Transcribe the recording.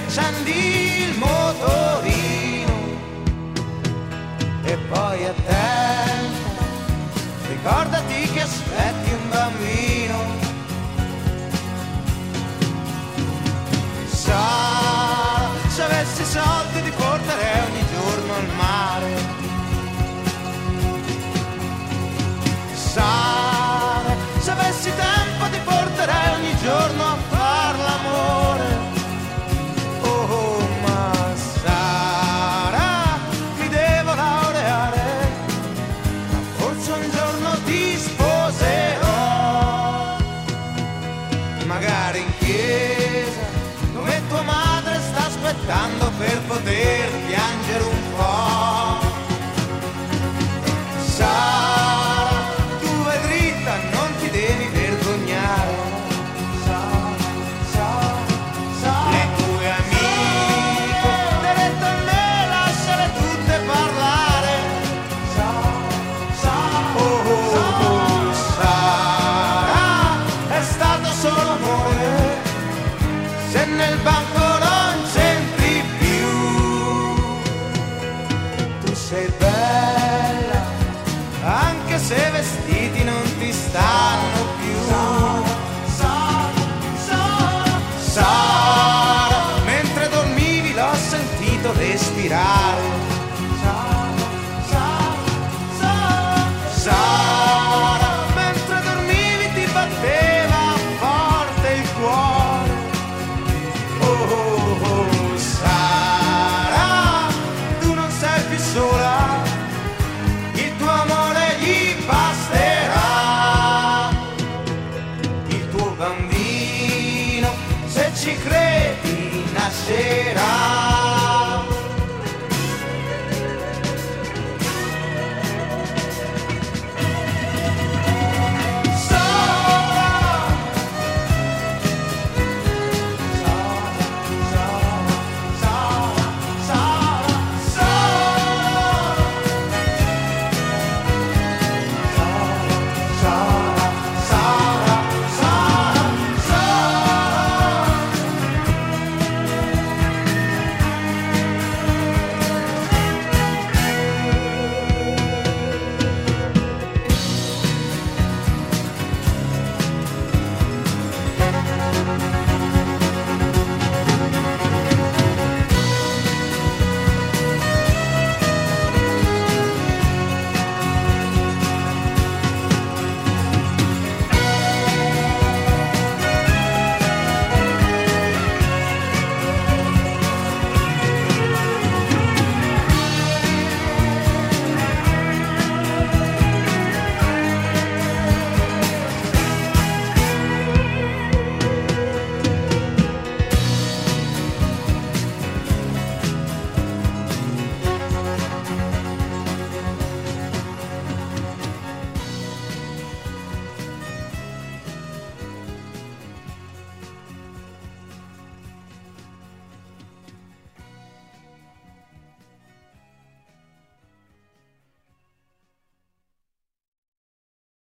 accendi il motorino e poi attenta, ricordati che aspetti un bambino. Sara, se avessi soldi ti porterei ogni giorno al mare. Sara, se avessi tempo ti porterei ogni giorno a far l'amore. Oh, ma Sara, mi devo laureare, ma forse un giorno ti sposerò, magari in chiesa, dove tua madre sta aspettando per poter piangere un po'. Sara, tu vai dritta, non ti devi vergognare. Le tue amiche, dirette a me, lasciale tutte parlare. Oh, Sara, è stato solo amore, se nel banco non c'entri più. Tu sei bella, anche se vestiti non ti stanno più. Sara, mentre dormivi l'ho sentito respirare. Sara, mentre dormivi ti batteva forte il cuore. Oh, Sara, tu non sei più sola, il tuo amore gli basterà. Il tuo bambino, se ci credi, nascerà.